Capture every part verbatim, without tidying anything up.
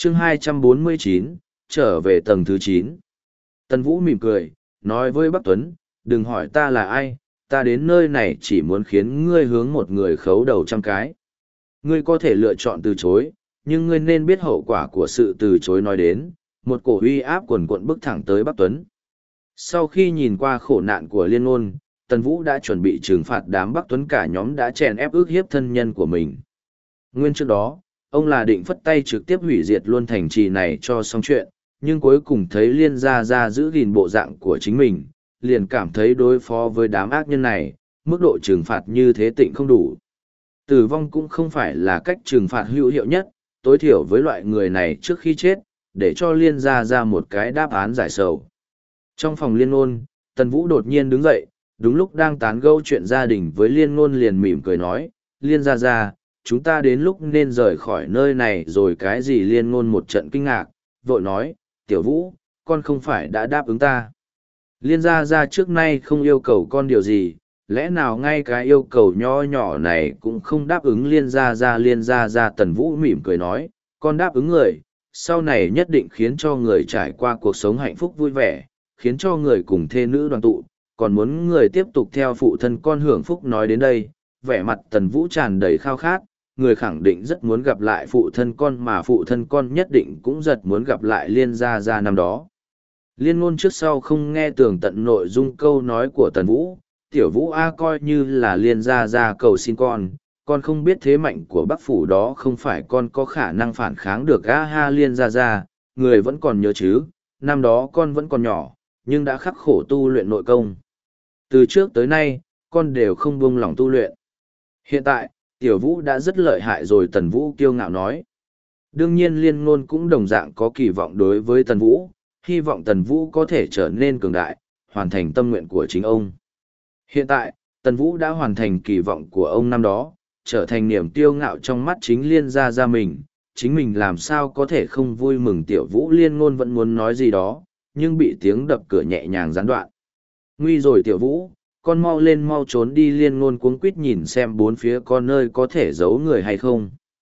chương hai trăm bốn mươi chín, trở về tầng thứ chín. Tần Vũ mỉm cười, nói với Bắc Tuấn, đừng hỏi ta là ai, ta đến nơi này chỉ muốn khiến ngươi hướng một người khấu đầu trăm cái. Ngươi có thể lựa chọn từ chối, nhưng ngươi nên biết hậu quả của sự từ chối nói đến, một cổ uy áp quần quận bước thẳng tới Bắc Tuấn. Sau khi nhìn qua khổ nạn của Liên Ngôn, Tần Vũ đã chuẩn bị trừng phạt đám Bắc Tuấn cả nhóm đã chèn ép ức hiếp thân nhân của mình. Nguyên trước đó, ông là định phất tay trực tiếp hủy diệt luôn thành trì này cho xong chuyện, nhưng cuối cùng thấy Liên Gia Gia giữ gìn bộ dạng của chính mình, liền cảm thấy đối phó với đám ác nhân này, mức độ trừng phạt như thế tịnh không đủ. Tử vong cũng không phải là cách trừng phạt hữu hiệu nhất, tối thiểu với loại người này trước khi chết, để cho Liên Gia Gia một cái đáp án giải sầu. Trong phòng Liên Ngôn, Tần Vũ đột nhiên đứng dậy, đúng lúc đang tán gẫu chuyện gia đình với Liên Ngôn liền mỉm cười nói, Liên Gia Gia, chúng ta đến lúc nên rời khỏi nơi này rồi. Cái gì? Liên Ngôn một trận kinh ngạc, vội nói, Tiểu Vũ, con không phải đã đáp ứng ta. Liên Gia Gia trước nay không yêu cầu con điều gì, lẽ nào ngay cái yêu cầu nho nhỏ này cũng không đáp ứng? Liên Gia Gia Liên Gia Gia Tần Vũ mỉm cười nói, con đáp ứng người, sau này nhất định khiến cho người trải qua cuộc sống hạnh phúc vui vẻ, khiến cho người cùng thê nữ đoàn tụ, còn muốn người tiếp tục theo phụ thân con hưởng phúc. Nói đến đây, vẻ mặt Tần Vũ tràn đầy khao khát, người khẳng định rất muốn gặp lại phụ thân con, mà phụ thân con nhất định cũng rất muốn gặp lại Liên Gia Gia năm đó. Liên Ngôn trước sau không nghe tường tận nội dung câu nói của Tần Vũ, Tiểu Vũ A, coi như là Liên Gia Gia cầu xin con, con không biết thế mạnh của Bắc Phủ đó không phải con có khả năng phản kháng được. A ha, Liên Gia Gia, người vẫn còn nhớ chứ, năm đó con vẫn còn nhỏ, nhưng đã khắc khổ tu luyện nội công. Từ trước tới nay, con đều không buông lòng tu luyện. Hiện tại, Tiểu Vũ đã rất lợi hại rồi. Tần Vũ kiêu ngạo nói. Đương nhiên Liên Ngôn cũng đồng dạng có kỳ vọng đối với Tần Vũ, hy vọng Tần Vũ có thể trở nên cường đại, hoàn thành tâm nguyện của chính ông. Hiện tại, Tần Vũ đã hoàn thành kỳ vọng của ông năm đó, trở thành niềm kiêu ngạo trong mắt chính Liên Gia Gia mình, chính mình làm sao có thể không vui mừng. Tiểu Vũ Liên Ngôn vẫn muốn nói gì đó, nhưng bị tiếng đập cửa nhẹ nhàng gián đoạn. Nguy rồi Tiểu Vũ, con mau lên mau trốn đi. Liên Ngôn cuống quýt nhìn xem bốn phía có nơi có thể giấu người hay không.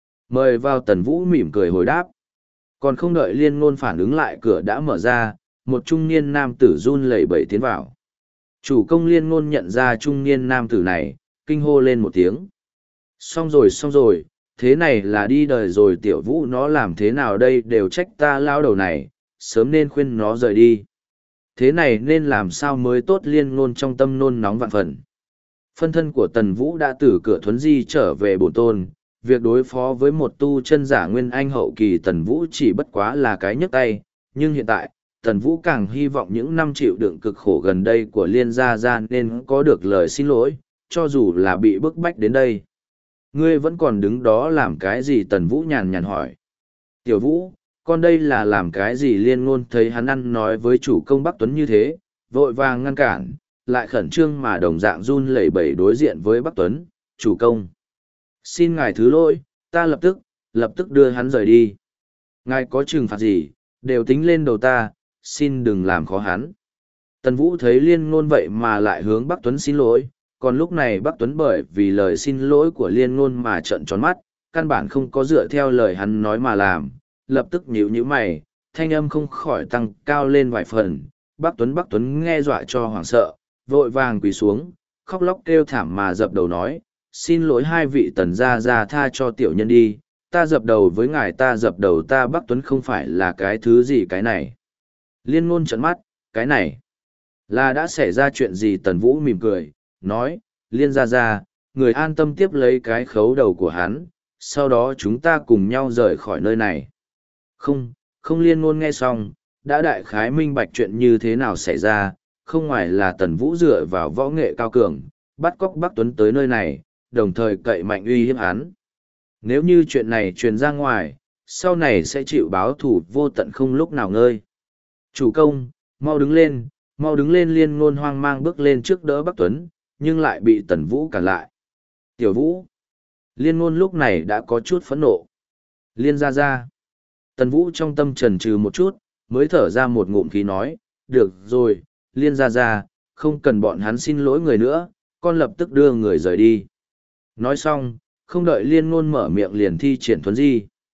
Mời vào. Tần Vũ mỉm cười hồi đáp. Còn không đợi Liên Ngôn phản ứng lại, cửa đã mở ra, một trung niên nam tử run lẩy bẩy tiến vào. Chủ công. Liên Ngôn nhận ra trung niên nam tử này, kinh hô lên một tiếng. Xong rồi xong rồi, thế này là đi đời rồi. Tiểu Vũ nó làm thế nào đây? Đều trách ta lao đầu này, sớm nên khuyên nó rời đi. Thế này nên làm sao mới tốt? Liên Ngôn trong tâm nôn nóng vạn phần. Phân thân của Tần Vũ đã từ cửa thuấn di trở về bổn tôn, việc đối phó với một tu chân giả nguyên anh hậu kỳ Tần Vũ chỉ bất quá là cái nhấc tay, nhưng hiện tại, Tần Vũ càng hy vọng những năm chịu đựng cực khổ gần đây của Liên Gia Gia nên có được lời xin lỗi, cho dù là bị bức bách đến đây. Ngươi vẫn còn đứng đó làm cái gì? Tần Vũ nhàn nhàn hỏi. Tiểu Vũ, con đây là làm cái gì? Liên Ngôn thấy hắn ăn nói với chủ công Bắc Tuấn như thế, vội vàng ngăn cản, lại khẩn trương mà đồng dạng run lẩy bẩy đối diện với Bắc Tuấn. Chủ công, xin ngài thứ lỗi, ta lập tức, lập tức đưa hắn rời đi. Ngài có trừng phạt gì, đều tính lên đầu ta, xin đừng làm khó hắn. Tần Vũ thấy Liên Ngôn vậy mà lại hướng Bắc Tuấn xin lỗi, còn lúc này Bắc Tuấn bởi vì lời xin lỗi của Liên Ngôn mà trợn tròn mắt, căn bản không có dựa theo lời hắn nói mà làm, lập tức nhíu nhíu mày, thanh âm không khỏi tăng cao lên vài phần. Bắc Tuấn Bắc Tuấn nghe dọa cho hoảng sợ, vội vàng quỳ xuống, khóc lóc kêu thảm mà dập đầu nói, xin lỗi hai vị Tần Gia Gia, tha cho tiểu nhân đi, ta dập đầu với ngài, ta dập đầu. Ta Bắc Tuấn không phải là cái thứ gì cái này. Liên Ngôn trợn mắt, cái này là đã xảy ra chuyện gì? Tần Vũ mỉm cười, nói, Liên Gia Gia, người an tâm tiếp lấy cái khấu đầu của hắn, sau đó chúng ta cùng nhau rời khỏi nơi này. Không, không. Liên Ngôn nghe xong, đã đại khái minh bạch chuyện như thế nào xảy ra, không ngoài là Tần Vũ dựa vào võ nghệ cao cường, bắt cóc Bắc Tuấn tới nơi này, đồng thời cậy mạnh uy hiếp hắn. Nếu như chuyện này truyền ra ngoài, sau này sẽ chịu báo thù vô tận không lúc nào ngơi. Chủ công, mau đứng lên, mau đứng lên. Liên Ngôn hoang mang bước lên trước đỡ Bắc Tuấn, nhưng lại bị Tần Vũ cản lại. Tiểu Vũ. Liên Ngôn lúc này đã có chút phẫn nộ. Liên Gia Gia. Tần Vũ trong tâm trần trừ một chút, mới thở ra một ngụm khí nói, được rồi, Liên Gia Gia, không cần bọn hắn xin lỗi người nữa, con lập tức đưa người rời đi. Nói xong, không đợi Liên Ngôn mở miệng liền thi triển thuấn di.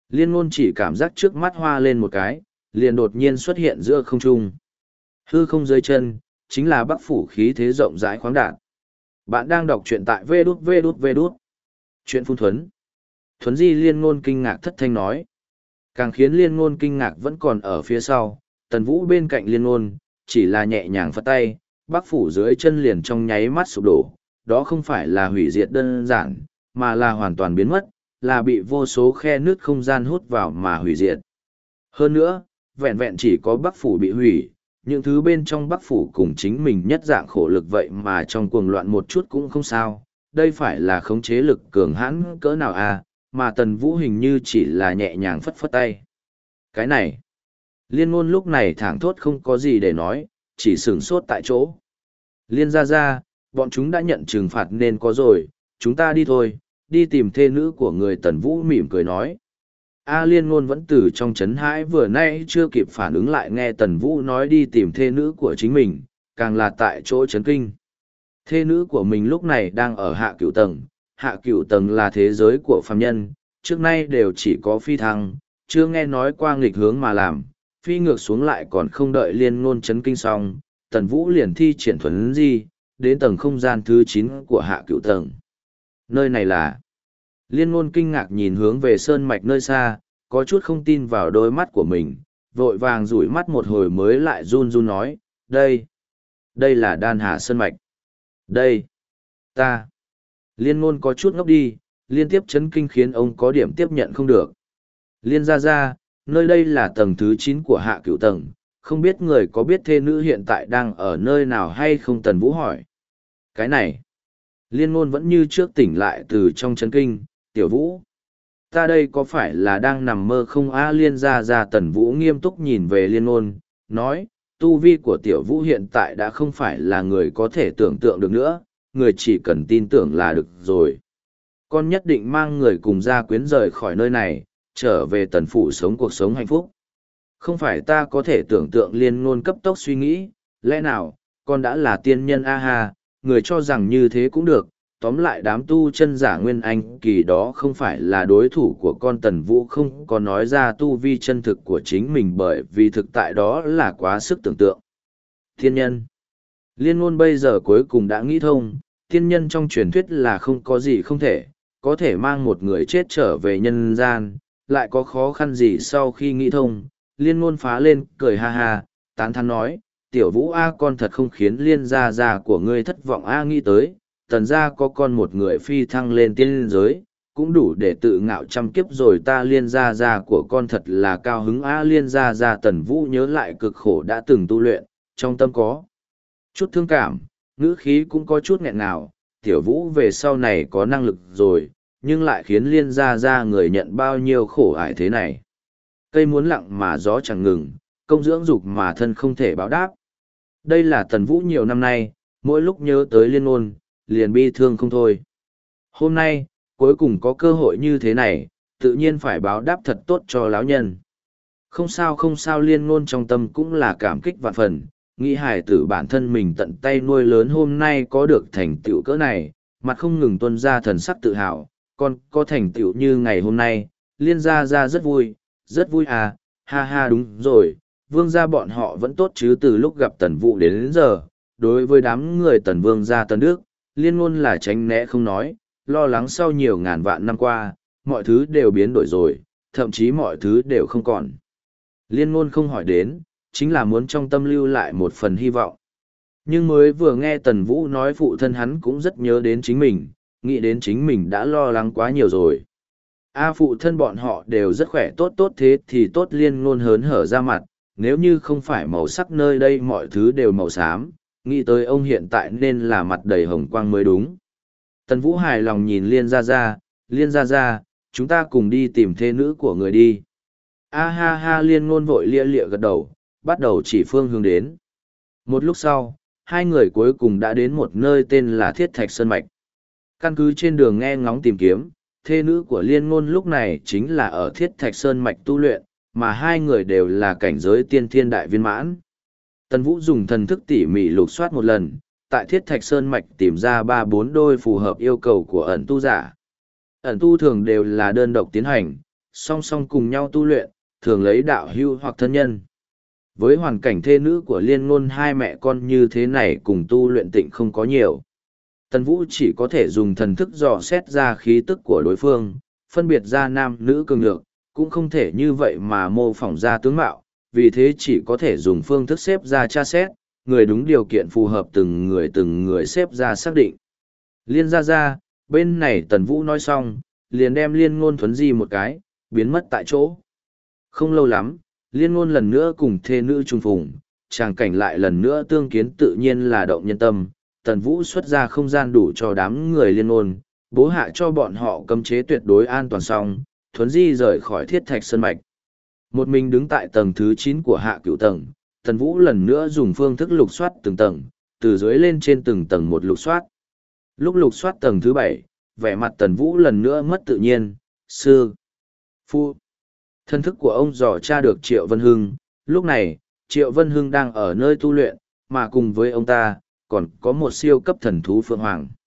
Liên ngôn chỉ cảm giác trước mắt hoa lên một cái, liền đột nhiên xuất hiện giữa không trung. Hư không dưới chân, chính là Bắc phủ khí thế rộng rãi khoáng đạt. Bạn đang đọc truyện tại vê đút vê đút vê đút. Chuyện phun thuấn. Thuấn di liên ngôn kinh ngạc thất thanh nói. Càng khiến liên ngôn kinh ngạc vẫn còn ở phía sau, Tần Vũ bên cạnh liên ngôn, chỉ là nhẹ nhàng phất tay, Bắc phủ dưới chân liền trong nháy mắt sụp đổ. Đó không phải là hủy diệt đơn giản, mà là hoàn toàn biến mất, là bị vô số khe nước không gian hút vào mà hủy diệt. Hơn nữa, vẹn vẹn chỉ có Bắc phủ bị hủy, những thứ bên trong Bắc phủ cùng chính mình nhất dạng khổ lực vậy mà trong cuồng loạn một chút cũng không sao. Đây phải là khống chế lực cường hãn cỡ nào à, mà Tần Vũ hình như chỉ là nhẹ nhàng phất phất tay. Cái này, Liên ngôn lúc này thẳng thốt không có gì để nói, chỉ sửng sốt tại chỗ. Liên ra ra, bọn chúng đã nhận trừng phạt nên có rồi, chúng ta đi thôi, đi tìm thê nữ của người. Tần Vũ mỉm cười nói. A Liên ngôn vẫn từ trong chấn hãi vừa nay chưa kịp phản ứng lại nghe Tần Vũ nói đi tìm thê nữ của chính mình, càng là tại chỗ chấn kinh. Thê nữ của mình lúc này đang ở hạ cửu tầng, hạ cửu tầng là thế giới của phàm nhân, trước nay đều chỉ có phi thăng, chưa nghe nói qua nghịch hướng mà làm, phi ngược xuống lại còn không đợi Liên ngôn chấn kinh xong, Tần Vũ liền thi triển thuấn di, đến tầng không gian thứ chín của hạ cửu tầng. Nơi này là... Liên ngôn kinh ngạc nhìn hướng về sơn mạch nơi xa, có chút không tin vào đôi mắt của mình, vội vàng rủi mắt một hồi mới lại run run nói, đây, đây là đan hà sơn mạch. Đây, ta. Liên ngôn có chút ngốc đi, liên tiếp chấn kinh khiến ông có điểm tiếp nhận không được. Liên ra ra, nơi đây là tầng thứ chín của hạ cửu tầng, không biết người có biết thê nữ hiện tại đang ở nơi nào hay không? Tần Vũ hỏi. Cái này, Liên ngôn vẫn như trước tỉnh lại từ trong chấn kinh, tiểu Vũ. Ta đây có phải là đang nằm mơ không? A Liên ra ra. Tần Vũ nghiêm túc nhìn về Liên ngôn, nói, tu vi của tiểu Vũ hiện tại đã không phải là người có thể tưởng tượng được nữa, người chỉ cần tin tưởng là được rồi. Con nhất định mang người cùng gia quyến rời khỏi nơi này, trở về tần phủ sống cuộc sống hạnh phúc. Không phải ta có thể tưởng tượng. Liên ngôn cấp tốc suy nghĩ, lẽ nào, con đã là tiên nhân? A ha, người cho rằng như thế cũng được. Tóm lại đám tu chân giả nguyên anh kỳ đó không phải là đối thủ của con. Tần Vũ không có nói ra tu vi chân thực của chính mình bởi vì thực tại đó là quá sức tưởng tượng. Thiên nhân. Liên ngôn bây giờ cuối cùng đã nghĩ thông, thiên nhân trong truyền thuyết là không có gì không thể, có thể mang một người chết trở về nhân gian, lại có khó khăn gì? Sau khi nghĩ thông, Liên ngôn phá lên, cười ha ha, tán thán nói, tiểu Vũ A, con thật không khiến Liên gia gia của ngươi thất vọng. A, nghĩ tới, tần gia có con một người phi thăng lên tiên giới, cũng đủ để tự ngạo trăm kiếp rồi. Ta Liên gia gia của con thật là cao hứng. A, Liên gia gia. Tần Vũ nhớ lại cực khổ đã từng tu luyện, trong tâm có chút thương cảm, ngữ khí cũng có chút nghẹn ngào. Tiểu Vũ về sau này có năng lực rồi, nhưng lại khiến Liên gia gia người nhận bao nhiêu khổ ải thế này. Cây muốn lặng mà gió chẳng ngừng, công dưỡng dục mà thân không thể báo đáp. Đây là Tần Vũ nhiều năm nay, mỗi lúc nhớ tới Liên ngôn, liền bi thương không thôi. Hôm nay, cuối cùng có cơ hội như thế này, tự nhiên phải báo đáp thật tốt cho lão nhân. Không sao không sao. Liên ngôn trong tâm cũng là cảm kích vạn phần, nghĩ hài tử bản thân mình tận tay nuôi lớn hôm nay có được thành tựu cỡ này, mặt không ngừng tuôn ra thần sắc tự hào, con có thành tựu như ngày hôm nay, Liên gia gia rất vui, rất vui à, ha ha. Đúng rồi, Vương gia bọn họ vẫn tốt chứ? Từ lúc gặp Tần Vũ đến, đến giờ, đối với đám người Tần Vương gia Tần Đức, Liên ngôn là tránh né không nói, lo lắng sau nhiều ngàn vạn năm qua, mọi thứ đều biến đổi rồi, thậm chí mọi thứ đều không còn. Liên ngôn không hỏi đến, chính là muốn trong tâm lưu lại một phần hy vọng. Nhưng mới vừa nghe Tần Vũ nói phụ thân hắn cũng rất nhớ đến chính mình, nghĩ đến chính mình đã lo lắng quá nhiều rồi. A, phụ thân bọn họ đều rất khỏe, tốt tốt thế thì tốt. Liên ngôn hớn hở ra mặt, nếu như không phải màu sắc nơi đây mọi thứ đều màu xám, nghĩ tới ông hiện tại nên là mặt đầy hồng quang mới đúng. Tần Vũ hài lòng nhìn Liên gia gia, Liên gia gia, chúng ta cùng đi tìm thê nữ của người đi. A ha ha. Liên ngôn vội lia lịa gật đầu, bắt đầu chỉ phương hướng đến. Một lúc sau, hai người cuối cùng đã đến một nơi tên là Thiết Thạch Sơn Mạch. Căn cứ trên đường nghe ngóng tìm kiếm, thê nữ của Liên ngôn lúc này chính là ở Thiết Thạch Sơn Mạch tu luyện, mà hai người đều là cảnh giới tiên thiên đại viên mãn. Tần Vũ dùng thần thức tỉ mỉ lục soát một lần, tại Thiết Thạch Sơn Mạch tìm ra ba bốn đôi phù hợp yêu cầu của ẩn tu giả. Ẩn tu thường đều là đơn độc tiến hành, song song cùng nhau tu luyện, thường lấy đạo hưu hoặc thân nhân. Với hoàn cảnh thê nữ của Liên Ngôn hai mẹ con như thế này cùng tu luyện tịnh không có nhiều. Tần Vũ chỉ có thể dùng thần thức dò xét ra khí tức của đối phương, phân biệt ra nam nữ cường nhược, cũng không thể như vậy mà mô phỏng ra tướng mạo, vì thế chỉ có thể dùng phương thức xếp ra tra xét, người đúng điều kiện phù hợp từng người từng người xếp ra xác định. Liên ra ra, bên này Tần Vũ nói xong, liền đem Liên Ngôn thuấn di một cái, biến mất tại chỗ. Không lâu lắm, Liên Ngôn lần nữa cùng thê nữ trùng phùng, tràng cảnh lại lần nữa tương kiến tự nhiên là động nhân tâm. Tần Vũ xuất ra không gian đủ cho đám người Liên Ngôn, bố hạ cho bọn họ cấm chế tuyệt đối an toàn xong, thuấn di rời khỏi thiết thạch sơn mạch. Một mình đứng tại tầng thứ chín của hạ cửu tầng, Tần Vũ lần nữa dùng phương thức lục soát từng tầng, từ dưới lên trên từng tầng một lục soát. Lúc lục soát tầng thứ bảy, vẻ mặt Tần Vũ lần nữa mất tự nhiên, sư, phu. Thân thức của ông dò tra được Triệu Vân Hưng, lúc này, Triệu Vân Hưng đang ở nơi tu luyện, mà cùng với ông ta, còn có một siêu cấp thần thú Phượng Hoàng.